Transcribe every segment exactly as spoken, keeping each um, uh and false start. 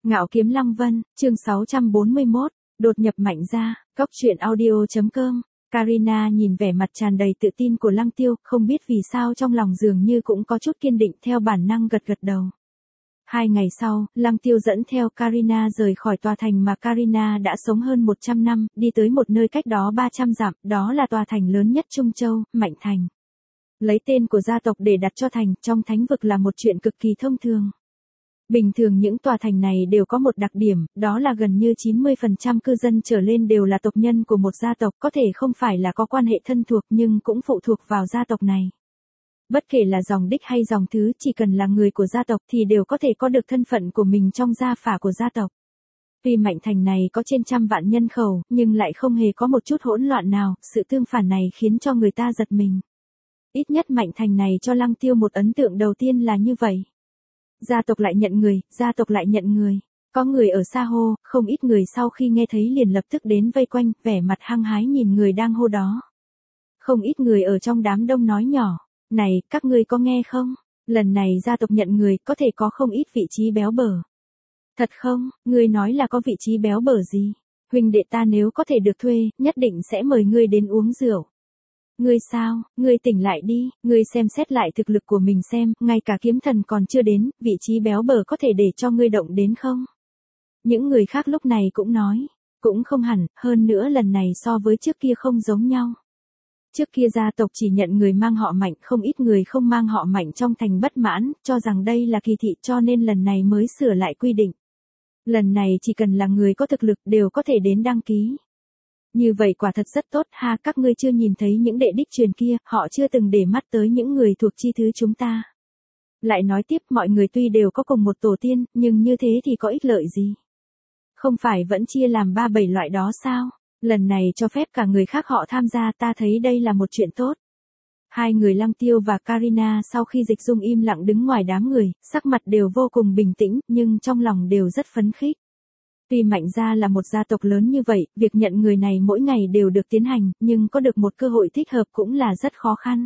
Ngạo Kiếm Lăng Vân, chương sáu trăm bốn mươi mốt, đột nhập Mạnh gia, góc truyện audio.com. Karina nhìn vẻ mặt tràn đầy tự tin của Lăng Tiêu, không biết vì sao trong lòng dường như cũng có chút kiên định, theo bản năng gật gật đầu. Hai ngày sau, Lăng Tiêu dẫn theo Karina rời khỏi tòa thành mà Karina đã sống hơn một trăm năm, đi tới một nơi cách đó ba trăm dặm, đó là tòa thành lớn nhất Trung Châu, Mạnh Thành. Lấy tên của gia tộc để đặt cho thành, trong thánh vực là một chuyện cực kỳ thông thường. Bình thường những tòa thành này đều có một đặc điểm, đó là gần như chín mươi phần trăm cư dân trở lên đều là tộc nhân của một gia tộc, có thể không phải là có quan hệ thân thuộc nhưng cũng phụ thuộc vào gia tộc này. Bất kể là dòng đích hay dòng thứ, chỉ cần là người của gia tộc thì đều có thể có được thân phận của mình trong gia phả của gia tộc. Tuy Mạnh Thành này có trên trăm vạn nhân khẩu, nhưng lại không hề có một chút hỗn loạn nào, sự tương phản này khiến cho người ta giật mình. Ít nhất Mạnh Thành này cho Lăng Tiêu một ấn tượng đầu tiên là như vậy. Gia tộc lại nhận người, gia tộc lại nhận người. Có người ở xa hô, không ít người sau khi nghe thấy liền lập tức đến vây quanh, vẻ mặt hăng hái nhìn người đang hô đó. Không ít người ở trong đám đông nói nhỏ, này, các ngươi có nghe không? Lần này gia tộc nhận người, có thể có không ít vị trí béo bở. Thật không? Ngươi nói là có vị trí béo bở gì? Huynh đệ ta nếu có thể được thuê, nhất định sẽ mời ngươi đến uống rượu. Ngươi sao, ngươi tỉnh lại đi, ngươi xem xét lại thực lực của mình xem, ngay cả kiếm thần còn chưa đến, vị trí béo bở có thể để cho ngươi động đến không? Những người khác lúc này cũng nói, cũng không hẳn, hơn nữa lần này so với trước kia không giống nhau. Trước kia gia tộc chỉ nhận người mang họ Mạnh, không ít người không mang họ Mạnh trong thành bất mãn, cho rằng đây là kỳ thị cho nên lần này mới sửa lại quy định. Lần này chỉ cần là người có thực lực đều có thể đến đăng ký. Như vậy quả thật rất tốt ha, các ngươi chưa nhìn thấy những đệ đích truyền kia, họ chưa từng để mắt tới những người thuộc chi thứ chúng ta. Lại nói tiếp, mọi người tuy đều có cùng một tổ tiên, nhưng như thế thì có ích lợi gì? Không phải vẫn chia làm ba bảy loại đó sao? Lần này cho phép cả người khác họ tham gia, ta thấy đây là một chuyện tốt. Hai người Lăng Tiêu và Karina sau khi dịch dung im lặng đứng ngoài đám người, sắc mặt đều vô cùng bình tĩnh, nhưng trong lòng đều rất phấn khích. Tuy Mạnh gia là một gia tộc lớn như vậy, việc nhận người này mỗi ngày đều được tiến hành, nhưng có được một cơ hội thích hợp cũng là rất khó khăn.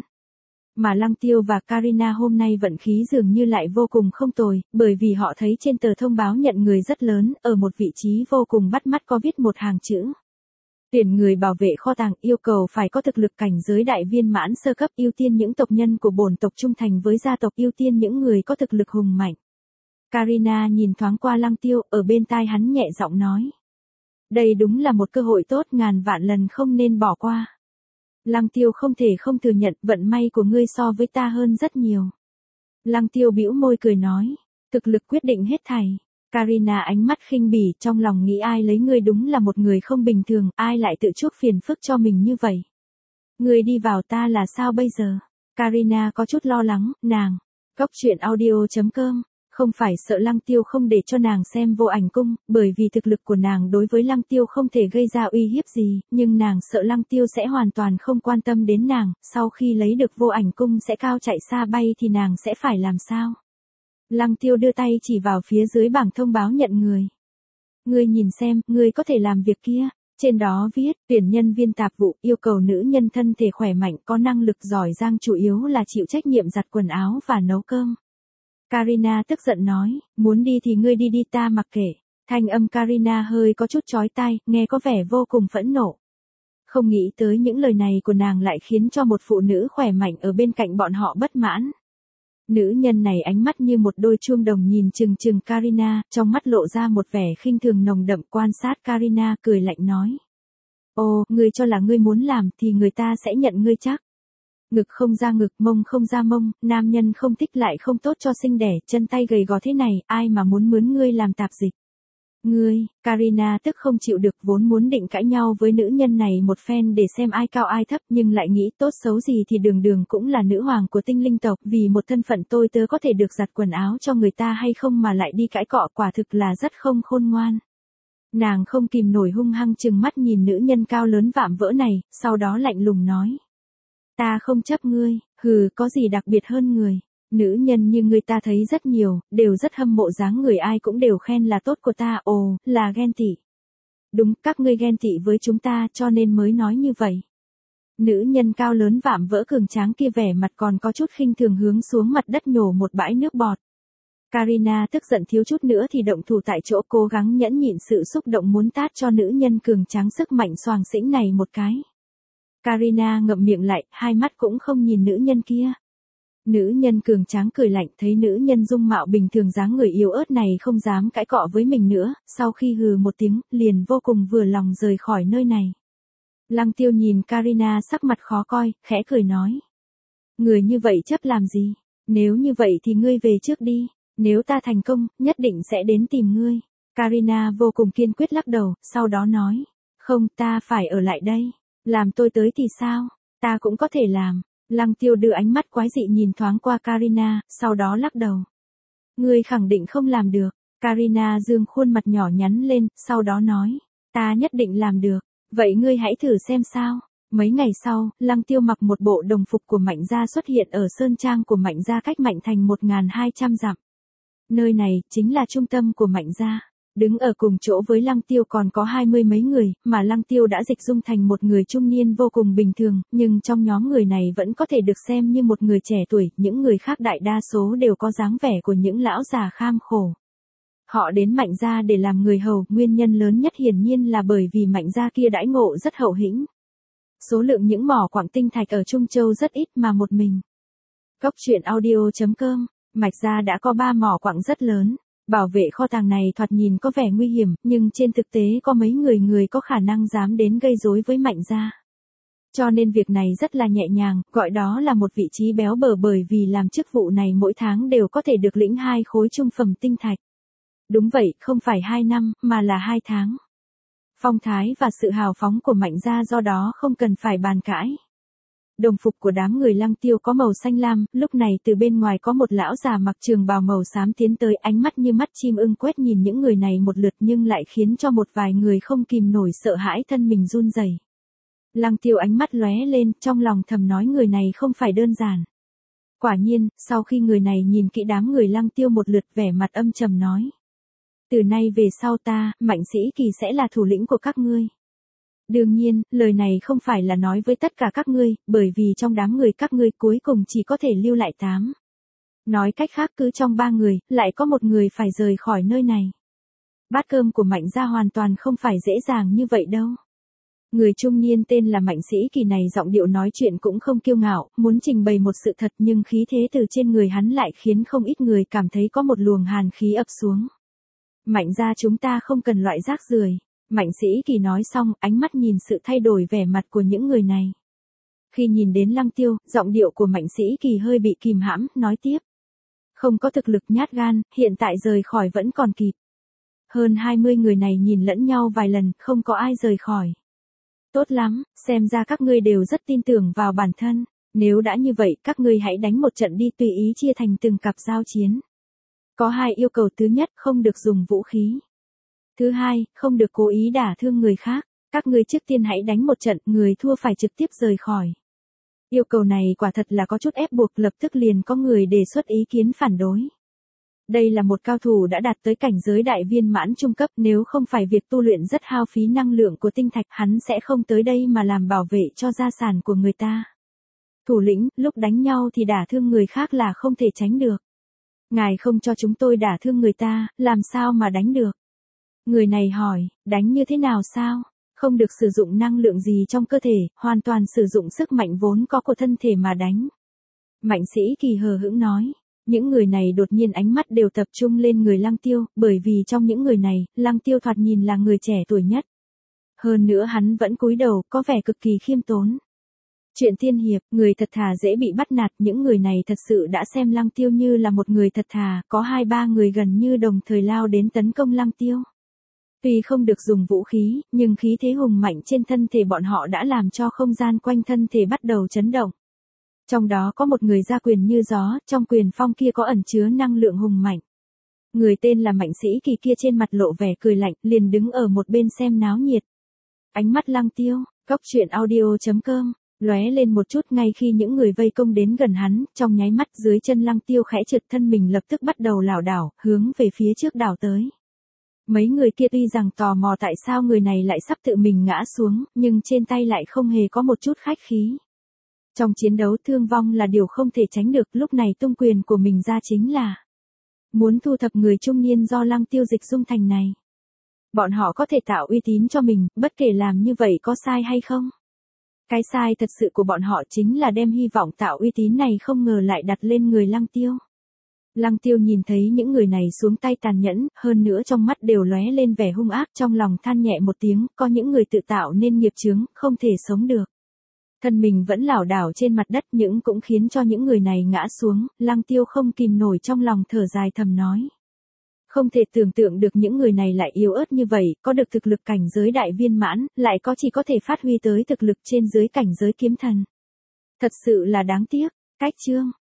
Mà Lăng Tiêu và Karina hôm nay vận khí dường như lại vô cùng không tồi, bởi vì họ thấy trên tờ thông báo nhận người rất lớn, ở một vị trí vô cùng bắt mắt có viết một hàng chữ. Tuyển người bảo vệ kho tàng, yêu cầu phải có thực lực cảnh giới đại viên mãn sơ cấp, ưu tiên những tộc nhân của bổn tộc trung thành với gia tộc, ưu tiên những người có thực lực hùng mạnh. Karina nhìn thoáng qua Lăng Tiêu, ở bên tai hắn nhẹ giọng nói. Đây đúng là một cơ hội tốt, ngàn vạn lần không nên bỏ qua. Lăng Tiêu không thể không thừa nhận, vận may của ngươi so với ta hơn rất nhiều. Lăng Tiêu bĩu môi cười nói, thực lực quyết định hết thảy. Karina ánh mắt khinh bỉ, trong lòng nghĩ ai lấy ngươi đúng là một người không bình thường, ai lại tự chuốc phiền phức cho mình như vậy. Ngươi đi vào ta là sao bây giờ? Karina có chút lo lắng, nàng. Góc truyện audio.com. Không phải sợ Lăng Tiêu không để cho nàng xem vô ảnh cung, bởi vì thực lực của nàng đối với Lăng Tiêu không thể gây ra uy hiếp gì, nhưng nàng sợ Lăng Tiêu sẽ hoàn toàn không quan tâm đến nàng, sau khi lấy được vô ảnh cung sẽ cao chạy xa bay thì nàng sẽ phải làm sao? Lăng Tiêu đưa tay chỉ vào phía dưới bảng thông báo nhận người. Ngươi nhìn xem, ngươi có thể làm việc kia. Trên đó viết, tuyển nhân viên tạp vụ, yêu cầu nữ nhân thân thể khỏe mạnh, có năng lực giỏi giang, chủ yếu là chịu trách nhiệm giặt quần áo và nấu cơm. Karina tức giận nói, muốn đi thì ngươi đi đi, ta mặc kệ. Thanh âm Karina hơi có chút chói tai, nghe có vẻ vô cùng phẫn nộ. Không nghĩ tới những lời này của nàng lại khiến cho một phụ nữ khỏe mạnh ở bên cạnh bọn họ bất mãn. Nữ nhân này ánh mắt như một đôi chuông đồng nhìn chừng chừng Karina, trong mắt lộ ra một vẻ khinh thường nồng đậm, quan sát Karina cười lạnh nói. Ồ, ngươi cho là ngươi muốn làm thì người ta sẽ nhận ngươi chắc. Ngực không ra ngực, mông không ra mông, nam nhân không thích lại không tốt cho sinh đẻ, chân tay gầy gò thế này, ai mà muốn mướn ngươi làm tạp dịch. Ngươi, Karina tức không chịu được, vốn muốn định cãi nhau với nữ nhân này một phen để xem ai cao ai thấp, nhưng lại nghĩ tốt xấu gì thì đường đường cũng là nữ hoàng của tinh linh tộc, vì một thân phận tôi tớ có thể được giặt quần áo cho người ta hay không mà lại đi cãi cọ, quả thực là rất không khôn ngoan. Nàng không kìm nổi hung hăng chừng mắt nhìn nữ nhân cao lớn vạm vỡ này, sau đó lạnh lùng nói. Ta không chấp ngươi, hừ, có gì đặc biệt hơn người. Nữ nhân như ngươi ta thấy rất nhiều, đều rất hâm mộ dáng người, ai cũng đều khen là tốt của ta, ồ, là ghen tị. Đúng, các ngươi ghen tị với chúng ta cho nên mới nói như vậy. Nữ nhân cao lớn vạm vỡ cường tráng kia vẻ mặt còn có chút khinh thường hướng xuống mặt đất nhổ một bãi nước bọt. Karina tức giận thiếu chút nữa thì động thủ tại chỗ, cố gắng nhẫn nhịn sự xúc động muốn tát cho nữ nhân cường tráng sức mạnh xoàng xĩnh này một cái. Karina ngậm miệng lại, hai mắt cũng không nhìn nữ nhân kia. Nữ nhân cường tráng cười lạnh, thấy nữ nhân dung mạo bình thường dáng người yếu ớt này không dám cãi cọ với mình nữa, sau khi hừ một tiếng, liền vô cùng vừa lòng rời khỏi nơi này. Lăng Tiêu nhìn Karina sắc mặt khó coi, khẽ cười nói. Người như vậy chấp làm gì? Nếu như vậy thì ngươi về trước đi, nếu ta thành công, nhất định sẽ đến tìm ngươi. Karina vô cùng kiên quyết lắc đầu, sau đó nói. Không, ta phải ở lại đây. Làm tôi tới thì sao? Ta cũng có thể làm. Lăng Tiêu đưa ánh mắt quái dị nhìn thoáng qua Karina, sau đó lắc đầu. Ngươi khẳng định không làm được. Karina dương khuôn mặt nhỏ nhắn lên, sau đó nói. Ta nhất định làm được. Vậy ngươi hãy thử xem sao. Mấy ngày sau, Lăng Tiêu mặc một bộ đồng phục của Mạnh Gia xuất hiện ở sơn trang của Mạnh Gia cách Mạnh Thành một nghìn hai trăm dặm. Nơi này, chính là trung tâm của Mạnh Gia. Đứng ở cùng chỗ với Lăng Tiêu còn có hai mươi mấy người, mà Lăng Tiêu đã dịch dung thành một người trung niên vô cùng bình thường, nhưng trong nhóm người này vẫn có thể được xem như một người trẻ tuổi, những người khác đại đa số đều có dáng vẻ của những lão già kham khổ. Họ đến Mạnh Gia để làm người hầu, nguyên nhân lớn nhất hiển nhiên là bởi vì Mạnh Gia kia đãi ngộ rất hậu hĩnh. Số lượng những mỏ quặng tinh thạch ở Trung Châu rất ít mà một mình. Cốc truyện audio chấm com, Mạnh Gia đã có ba mỏ quặng rất lớn. Bảo vệ kho tàng này thoạt nhìn có vẻ nguy hiểm, nhưng trên thực tế có mấy người người có khả năng dám đến gây rối với Mạnh Gia. Cho nên việc này rất là nhẹ nhàng, gọi đó là một vị trí béo bở bởi vì làm chức vụ này mỗi tháng đều có thể được lĩnh hai khối trung phẩm tinh thạch. Đúng vậy, không phải hai năm, mà là hai tháng. Phong thái và sự hào phóng của Mạnh Gia do đó không cần phải bàn cãi. Đồng phục của đám người Lăng Tiêu có màu xanh lam, lúc này từ bên ngoài có một lão già mặc trường bào màu xám tiến tới, ánh mắt như mắt chim ưng quét nhìn những người này một lượt nhưng lại khiến cho một vài người không kìm nổi sợ hãi thân mình run rẩy. Lăng Tiêu ánh mắt lóe lên, trong lòng thầm nói người này không phải đơn giản. Quả nhiên, sau khi người này nhìn kỹ đám người Lăng Tiêu một lượt vẻ mặt âm trầm nói. Từ nay về sau ta, Mạnh Sĩ Kỳ sẽ là thủ lĩnh của các ngươi. Đương nhiên, lời này không phải là nói với tất cả các ngươi, bởi vì trong đám người các ngươi cuối cùng chỉ có thể lưu lại tám. Nói cách khác cứ trong ba người, lại có một người phải rời khỏi nơi này. Bát cơm của Mạnh Gia hoàn toàn không phải dễ dàng như vậy đâu. Người trung niên tên là Mạnh Sĩ Kỳ này giọng điệu nói chuyện cũng không kiêu ngạo, muốn trình bày một sự thật nhưng khí thế từ trên người hắn lại khiến không ít người cảm thấy có một luồng hàn khí ập xuống. Mạnh Gia chúng ta không cần loại rác rưởi. Mạnh Sĩ Kỳ nói xong, ánh mắt nhìn sự thay đổi vẻ mặt của những người này. Khi nhìn đến Lăng Tiêu, giọng điệu của Mạnh Sĩ Kỳ hơi bị kìm hãm, nói tiếp. Không có thực lực nhát gan, hiện tại rời khỏi vẫn còn kịp. Hơn hai mươi người này nhìn lẫn nhau vài lần, không có ai rời khỏi. Tốt lắm, xem ra các ngươi đều rất tin tưởng vào bản thân. Nếu đã như vậy, các ngươi hãy đánh một trận đi, tùy ý chia thành từng cặp giao chiến. Có hai yêu cầu, thứ nhất, không được dùng vũ khí. Thứ hai, không được cố ý đả thương người khác. Các ngươi trước tiên hãy đánh một trận, người thua phải trực tiếp rời khỏi. Yêu cầu này quả thật là có chút ép buộc, lập tức liền có người đề xuất ý kiến phản đối. Đây là một cao thủ đã đạt tới cảnh giới đại viên mãn trung cấp, nếu không phải việc tu luyện rất hao phí năng lượng của tinh thạch, hắn sẽ không tới đây mà làm bảo vệ cho gia sản của người ta. Thủ lĩnh, lúc đánh nhau thì đả thương người khác là không thể tránh được. Ngài không cho chúng tôi đả thương người ta, làm sao mà đánh được? Người này hỏi, đánh như thế nào sao? Không được sử dụng năng lượng gì trong cơ thể, hoàn toàn sử dụng sức mạnh vốn có của thân thể mà đánh. Mạnh Sĩ Kỳ hờ hững nói. Những người này đột nhiên ánh mắt đều tập trung lên người Lăng Tiêu, bởi vì trong những người này, Lăng Tiêu thoạt nhìn là người trẻ tuổi nhất. Hơn nữa hắn vẫn cúi đầu, có vẻ cực kỳ khiêm tốn. Chuyện tiên hiệp, người thật thà dễ bị bắt nạt, những người này thật sự đã xem Lăng Tiêu như là một người thật thà, có hai ba người gần như đồng thời lao đến tấn công Lăng Tiêu. Tuy không được dùng vũ khí, nhưng khí thế hùng mạnh trên thân thể bọn họ đã làm cho không gian quanh thân thể bắt đầu chấn động. Trong đó có một người ra quyền như gió, trong quyền phong kia có ẩn chứa năng lượng hùng mạnh. Người tên là Mạnh Sĩ Kỳ kia trên mặt lộ vẻ cười lạnh, liền đứng ở một bên xem náo nhiệt. Ánh mắt Lăng Tiêu, cốc truyện audio chấm com, lóe lên một chút ngay khi những người vây công đến gần hắn, trong nháy mắt dưới chân Lăng Tiêu khẽ trượt, thân mình lập tức bắt đầu lảo đảo, hướng về phía trước đảo tới. Mấy người kia tuy rằng tò mò tại sao người này lại sắp tự mình ngã xuống, nhưng trên tay lại không hề có một chút khách khí. Trong chiến đấu thương vong là điều không thể tránh được, lúc này tung quyền của mình ra chính là muốn thu thập người trung niên do Lăng Tiêu dịch dung thành này. Bọn họ có thể tạo uy tín cho mình, bất kể làm như vậy có sai hay không. Cái sai thật sự của bọn họ chính là đem hy vọng tạo uy tín này không ngờ lại đặt lên người Lăng Tiêu. Lăng Tiêu nhìn thấy những người này xuống tay tàn nhẫn, hơn nữa trong mắt đều lóe lên vẻ hung ác, trong lòng than nhẹ một tiếng, có những người tự tạo nên nghiệp chướng, không thể sống được. Thân mình vẫn lảo đảo trên mặt đất, những cũng khiến cho những người này ngã xuống, Lăng Tiêu không kìm nổi trong lòng thở dài thầm nói. Không thể tưởng tượng được những người này lại yếu ớt như vậy, có được thực lực cảnh giới đại viên mãn, lại có chỉ có thể phát huy tới thực lực trên dưới cảnh giới kiếm thần. Thật sự là đáng tiếc. Cách chương